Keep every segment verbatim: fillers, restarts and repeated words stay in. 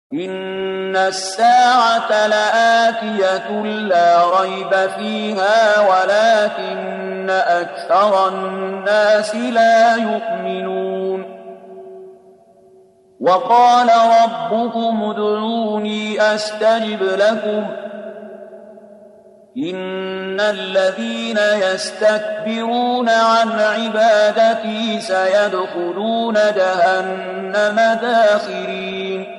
إن الساعة لآتية لا ريب فيها ولكن أكثر الناس لا يؤمنون وقال ربكم ادعوني أستجب لكم إن الذين يستكبرون عن عبادتي سيدخلون جهنم داخرين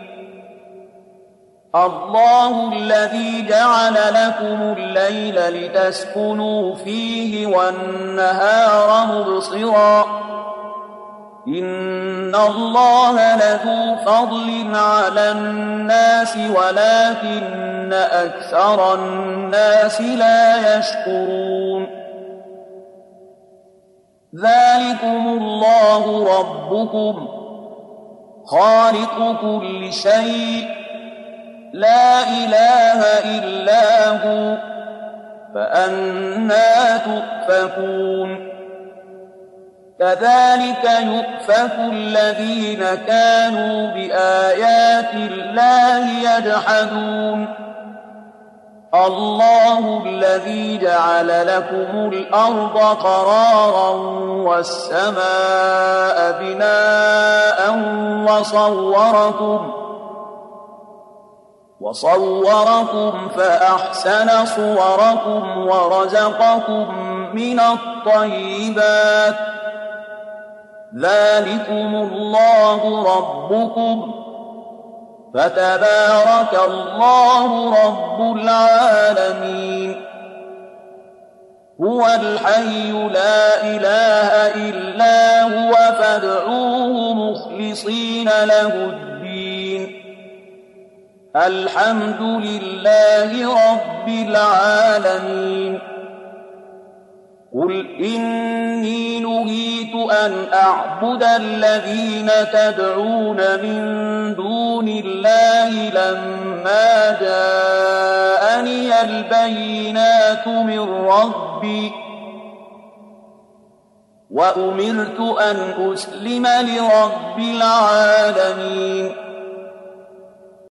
الله الذي جعل لكم الليل لتسكنوا فيه والنهار مبصرا إن الله لذو فضل على الناس ولكن أكثر الناس لا يشكرون ذلكم الله ربكم خالق كل شيء لا إله إلا هو فأنى تؤفكون كذلك يؤفك الذين كانوا بآيات الله يجحدون الله الذي جعل لكم الأرض قرارا والسماء بناء وصوركم وصوركم فأحسن صوركم ورزقكم من الطيبات ذلكم الله ربكم فتبارك الله رب العالمين هو الحي لا إله إلا هو فادعوه مخلصين له الدين الحمد لله رب العالمين قل إني نهيت أن أعبد الذين تدعون من دون الله لما جاءني البينات من ربي وأمرت أن أسلم لرب العالمين